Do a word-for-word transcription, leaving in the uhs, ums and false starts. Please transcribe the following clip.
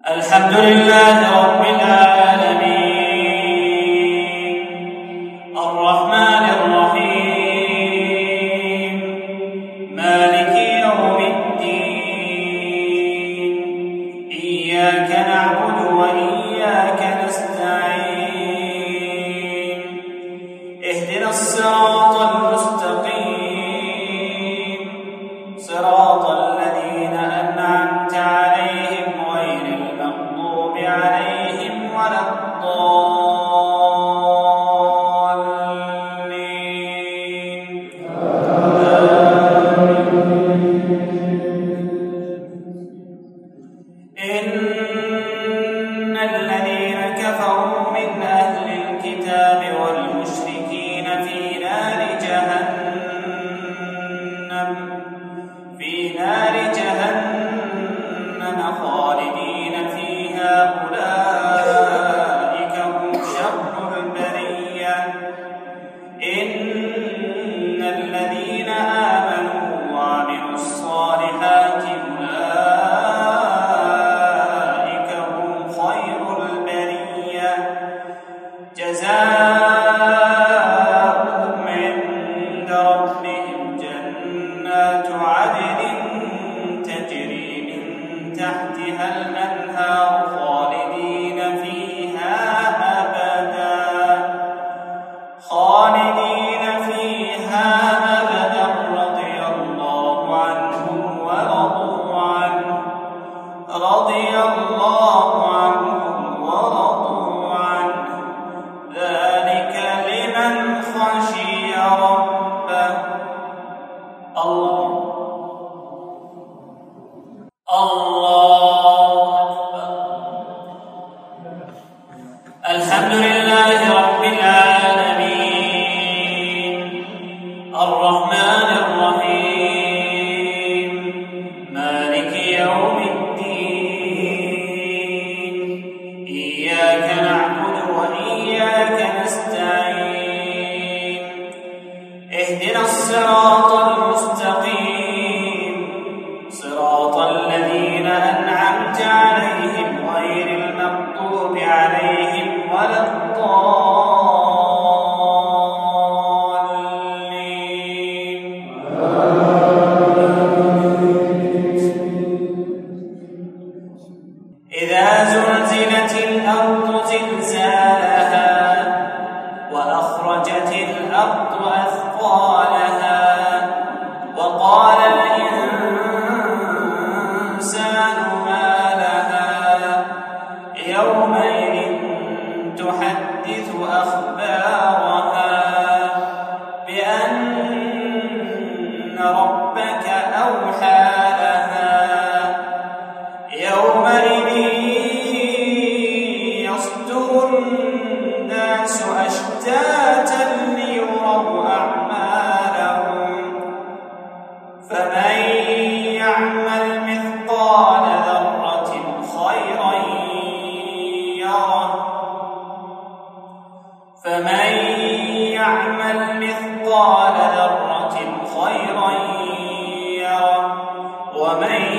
الحمد لله رب العالمين الرحمن الرحيم مالك يوم الدين إياك نعبد وإياك نستعين اهدنا الصراط المستقيم صراط الذين أنعمت عليهم غير المغضوب عليهم ولا الضالين إن الذين كفروا من أهل الكتاب والمشركين في نار جهنم في نار جهنم خالدين فيها أولئك هم شر البرية إن الذين آمنوا وعملوا الصالحات أولئك هم خير البرية جزاؤهم عند ربهم جنات عدن تجري من تحتها الأنهار خالدين فيها أبدا خالدين فيها أبدا رضي الله عنهم ورضوا عنه رضي الله عنهم ورضوا عنه ذلك لمن خشي ربه الله الله أكبر الحمد لله رب العالمين الرحمن الرحيم مالك يوم الدين إياك نعبد وإياك نستعين اهدنا الصراط المستقيم صراط الذين أنعمت عليهم غير المغضوب عليهم ولا الضالين إذا زلزلت الأرض زلزالها وأخرجت الأرض أثقالها وقال الإنسان ما لها يومئذ تحدث أخبارها بأن ربك أوحى لها يومئذ يصدر الناس أشتاتا ليروا أعمالهم فمن يعمل مثقال ذرة خيرا يره فمن يعمل مثقال ذرة خيرا يره ومن